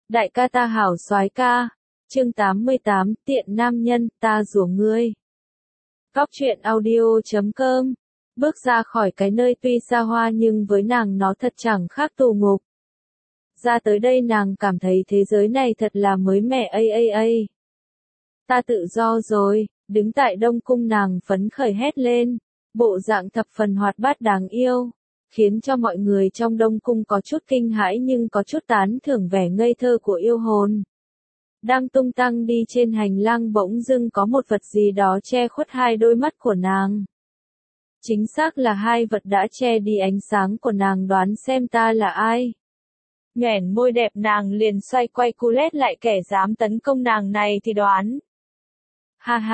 Đại ca ta hảo soái ca. Chương 88, tiện nam nhân, ta rủa ngươi. Góc truyện audio.com. Bước ra khỏi cái nơi tuy xa hoa nhưng với nàng nó thật chẳng khác tù ngục. Ra tới đây nàng cảm thấy thế giới này thật là mới mẻ Ta tự do rồi, đứng tại Đông Cung nàng phấn khởi hét lên, bộ dạng thập phần hoạt bát đáng yêu, khiến cho mọi người trong Đông Cung có chút kinh hãi nhưng có chút tán thưởng vẻ ngây thơ của yêu hồn. Đang tung tăng đi trên hành lang bỗng dưng có một vật gì đó che khuất hai đôi mắt của nàng. Chính xác là hai vật đã che đi ánh sáng của nàng, đoán xem ta là ai. Nhoẻn môi đẹp nàng liền xoay quay cu lét lại kẻ dám tấn công nàng này thì đoán. Ha ha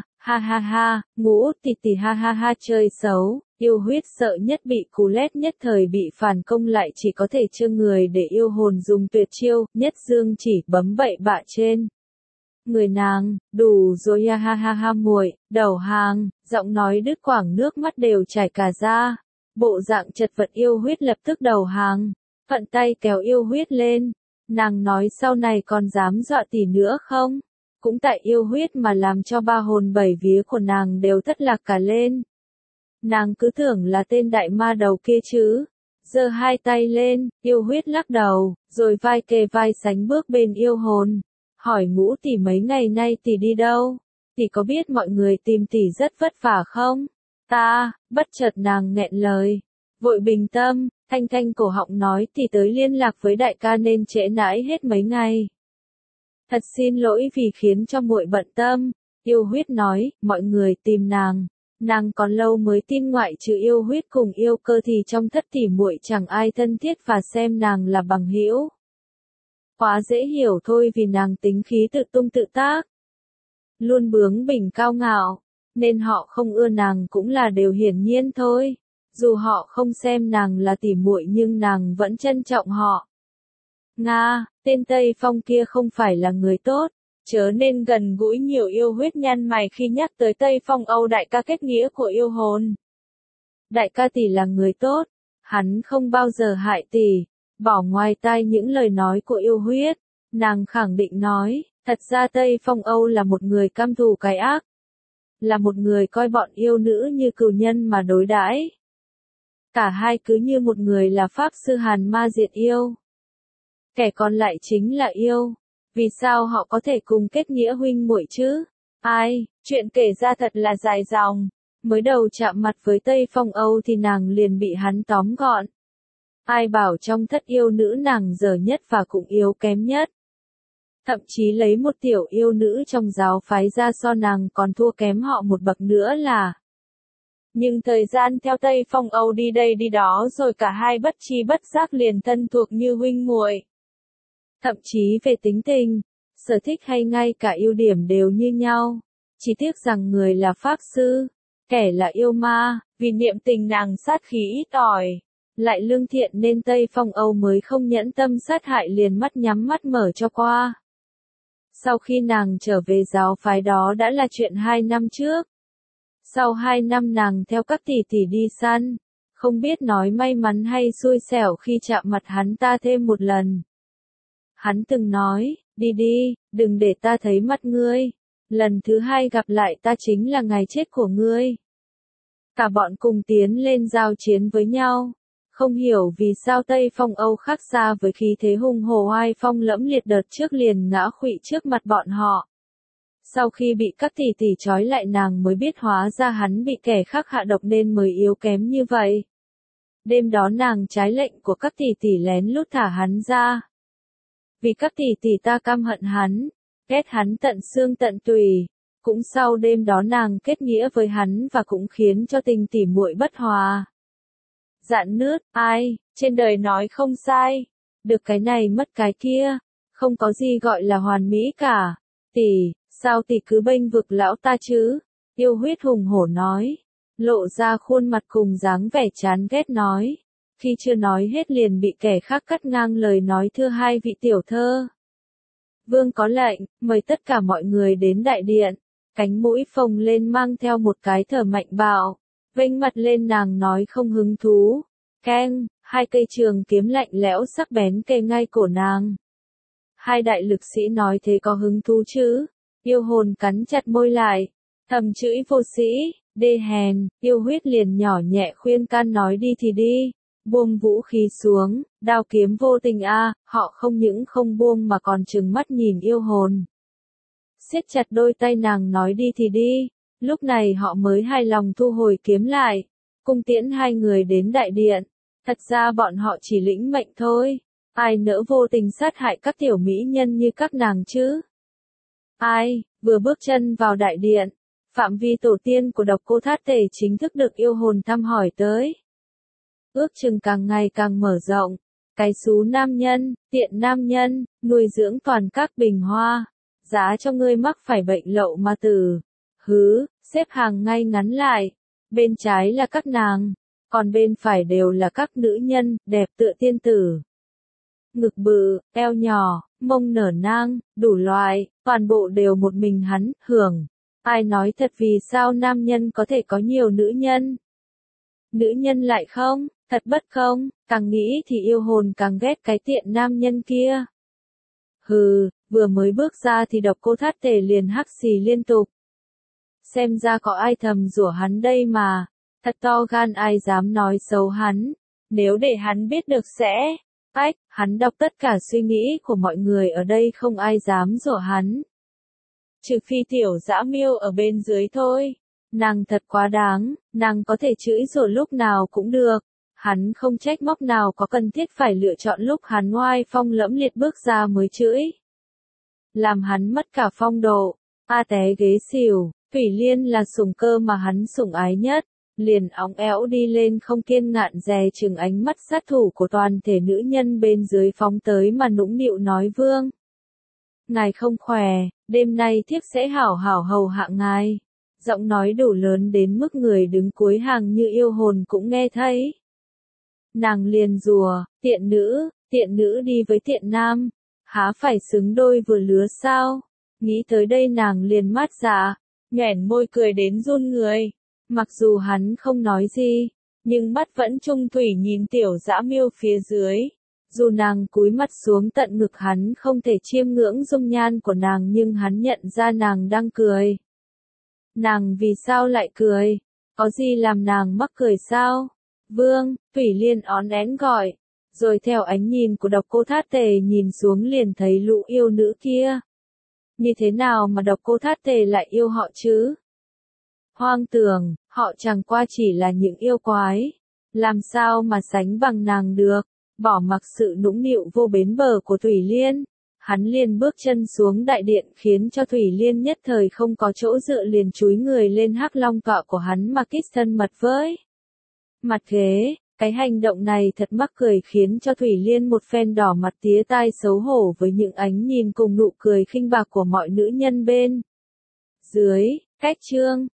ha, Ngũ tỷ tỷ ha ha ha chơi xấu, yêu huyết sợ nhất bị cú lét nhất thời bị phản công lại chỉ có thể trơ người để yêu hồn dùng tuyệt chiêu, nhất dương chỉ bấm bậy bạ trên. Người nàng, đủ rồi ha ha ha muội, đầu hàng, giọng nói đứt quãng nước mắt đều chảy cả ra. Bộ dạng chật vật yêu huyết lập tức đầu hàng, thuận tay kéo yêu huyết lên. Nàng nói sau này còn dám dọa tỷ nữa không? Cũng tại yêu huyết mà làm cho ba hồn bảy vía của nàng đều thất lạc cả lên. Nàng cứ tưởng là tên đại ma đầu kia chứ. Giơ hai tay lên, yêu huyết lắc đầu, rồi vai kề vai sánh bước bên yêu hồn. Hỏi Ngũ tỷ mấy ngày nay tỷ đi đâu? Tỷ có biết mọi người tìm tỷ rất vất vả không? Bất chợt nàng nghẹn lời. Vội bình tâm, thanh thanh cổ họng nói tỷ tới liên lạc với đại ca nên trễ nãi hết mấy ngày. Thật xin lỗi vì khiến cho muội bận tâm. Yêu huyết nói, mọi người tìm nàng còn lâu mới tin, ngoại trừ yêu huyết cùng yêu cơ thì trong thất tỷ muội chẳng ai thân thiết và xem nàng là bằng hữu. Quá dễ hiểu thôi, vì nàng tính khí tự tung tự tác, luôn bướng bỉnh cao ngạo, nên họ không ưa nàng cũng là điều hiển nhiên thôi. Dù họ không xem nàng là tỷ muội nhưng nàng vẫn trân trọng họ. Nga, tên Tây Phong kia không phải là người tốt, chớ nên gần gũi nhiều. Yêu huyết nhăn mày khi nhắc tới Tây Phong. Âu đại ca kết nghĩa của yêu hồn. Đại ca tỷ là người tốt, hắn không bao giờ hại tỷ. Bỏ ngoài tai những lời nói của yêu huyết, nàng khẳng định nói, thật ra Tây Phong Âu là một người căm thù cái ác, là một người coi bọn yêu nữ như cừu nhân mà đối đãi. Cả hai cứ như một người là pháp sư hàn ma diệt yêu, kẻ còn lại chính là yêu. Vì sao họ có thể cùng kết nghĩa huynh muội chứ? Chuyện kể ra thật là dài dòng. Mới đầu chạm mặt với Tây Phong Âu thì nàng liền bị hắn tóm gọn. Ai bảo trong thất yêu nữ nàng dở nhất và cũng yếu kém nhất. Thậm chí lấy một tiểu yêu nữ trong giáo phái ra so nàng còn thua kém họ một bậc nữa là. Nhưng thời gian theo Tây Phong Âu đi đây đi đó rồi cả hai bất chi bất giác liền thân thuộc như huynh muội. Thậm chí về tính tình, sở thích hay ngay cả ưu điểm đều như nhau. Chỉ tiếc rằng người là pháp sư, kẻ là yêu ma, vì niệm tình nàng sát khí ít ỏi, lại lương thiện nên Tây Phong Âu mới không nhẫn tâm sát hại, liền mắt nhắm mắt mở cho qua. Sau khi nàng trở về giáo phái đó đã là chuyện 2 năm trước. Sau 2 năm nàng theo các tỷ tỷ đi săn, không biết nói may mắn hay xui xẻo khi chạm mặt hắn ta thêm một lần. Hắn từng nói, đi, đừng để ta thấy mặt ngươi. Lần thứ 2 gặp lại ta chính là ngày chết của ngươi. Cả bọn cùng tiến lên giao chiến với nhau. Không hiểu vì sao Tây Phong Âu khác xa với khí thế hùng hổ oai phong lẫm liệt đợt trước liền ngã khuỵu trước mặt bọn họ. Sau khi bị các tỷ tỷ trói lại nàng mới biết hóa ra hắn bị kẻ khác hạ độc nên mới yếu kém như vậy. Đêm đó nàng trái lệnh của các tỷ tỷ lén lút thả hắn ra. Vì các tỷ tỷ ta căm hận hắn, ghét hắn tận xương tận tùy. Cũng sau đêm đó nàng kết nghĩa với hắn và cũng khiến cho tình tỷ muội bất hòa. Dạn nứt, trên đời nói không sai. Được cái này mất cái kia. Không có gì gọi là hoàn mỹ cả. Tỷ, sao tỷ cứ bênh vực lão ta chứ? Yêu huyết hùng hổ nói. Lộ ra khuôn mặt cùng dáng vẻ chán ghét nói. Khi chưa nói hết liền bị kẻ khác cắt ngang lời nói, thưa hai vị tiểu thơ. Vương có lệnh, mời tất cả mọi người đến đại điện. Cánh mũi phồng lên mang theo một cái thở mạnh bạo. Vênh mặt lên nàng nói không hứng thú. Keng, hai cây trường kiếm lạnh lẽo sắc bén kề ngay cổ nàng. Hai đại lực sĩ nói thế có hứng thú chứ? Yêu hồn cắn chặt môi lại, thầm chửi vô sĩ, đê hèn, yêu huyết liền nhỏ nhẹ khuyên can nói đi thì đi, buông vũ khí xuống, đao kiếm vô tình họ không những không buông mà còn trừng mắt nhìn yêu hồn. Siết chặt đôi tay nàng nói đi thì đi, lúc này họ mới hài lòng thu hồi kiếm lại, cung tiễn hai người đến đại điện, thật ra bọn họ chỉ lĩnh mệnh thôi, ai nỡ vô tình sát hại các tiểu mỹ nhân như các nàng chứ? Ai, vừa bước chân vào đại điện, phạm vi tổ tiên của Độc Cô Thát Tề chính thức được yêu hồn thăm hỏi tới. Ước chừng càng ngày càng mở rộng, cái xú nam nhân, tiện nam nhân, nuôi dưỡng toàn các bình hoa, giá cho ngươi mắc phải bệnh lậu mà tử. Hứ, xếp hàng ngay ngắn lại, bên trái là các nàng, còn bên phải đều là các nữ nhân, đẹp tựa tiên tử. Ngực bự, eo nhỏ, mông nở nang, đủ loại, toàn bộ đều một mình hắn, hưởng. Ai nói thật vì sao nam nhân có thể có nhiều nữ nhân? Nữ nhân lại không, thật bất công, càng nghĩ thì yêu hồn càng ghét cái tiện nam nhân kia. Hừ, vừa mới bước ra thì Độc Cô Thát Tề liền hắc xì liên tục. Xem ra có ai thầm rủa hắn đây mà, thật to gan ai dám nói xấu hắn, nếu để hắn biết được sẽ... hắn đọc tất cả suy nghĩ của mọi người ở đây không ai dám rủa hắn. Trừ phi Tiểu Dã Miêu ở bên dưới thôi. Nàng thật quá đáng, nàng có thể chửi rủa lúc nào cũng được. Hắn không trách móc nào có cần thiết phải lựa chọn lúc hắn oai phong lẫm liệt bước ra mới chửi. Làm hắn mất cả phong độ. Té ghế xỉu, Thủy Liên là sủng cơ mà hắn sủng ái nhất. Liền óng éo đi lên không kiên ngạn dè chừng ánh mắt sát thủ của toàn thể nữ nhân bên dưới phóng tới mà nũng nịu nói vương. Ngài không khỏe, đêm nay thiếp sẽ hảo hảo hầu hạ ngài. Giọng nói đủ lớn đến mức người đứng cuối hàng như yêu hồn cũng nghe thấy. Nàng liền rùa, tiện nữ đi với tiện nam, há phải xứng đôi vừa lứa sao? Nghĩ tới đây nàng liền mát dạ, nhoẻn môi cười đến run người. Mặc dù hắn không nói gì, nhưng mắt vẫn trung thủy nhìn Tiểu Dã Miêu phía dưới. Dù nàng cúi mắt xuống tận ngực hắn không thể chiêm ngưỡng dung nhan của nàng nhưng hắn nhận ra nàng đang cười. Nàng vì sao lại cười? Có gì làm nàng mắc cười sao? Vương, Thủy Liên ón én gọi. Rồi theo ánh nhìn của Độc Cô Thát Tề nhìn xuống liền thấy lũ yêu nữ kia. Như thế nào mà Độc Cô Thát Tề lại yêu họ chứ? Hoang tưởng, họ chẳng qua chỉ là những yêu quái. Làm sao mà sánh bằng nàng được? Bỏ mặc sự nũng nịu vô bến bờ của Thủy Liên. Hắn liền bước chân xuống đại điện khiến cho Thủy Liên nhất thời không có chỗ dựa liền chúi người lên hắc long tọa của hắn mà kít thân mật với. Mặt ghế, cái hành động này thật mắc cười khiến cho Thủy Liên một phen đỏ mặt tía tai xấu hổ với những ánh nhìn cùng nụ cười khinh bạc của mọi nữ nhân bên dưới, cách chương.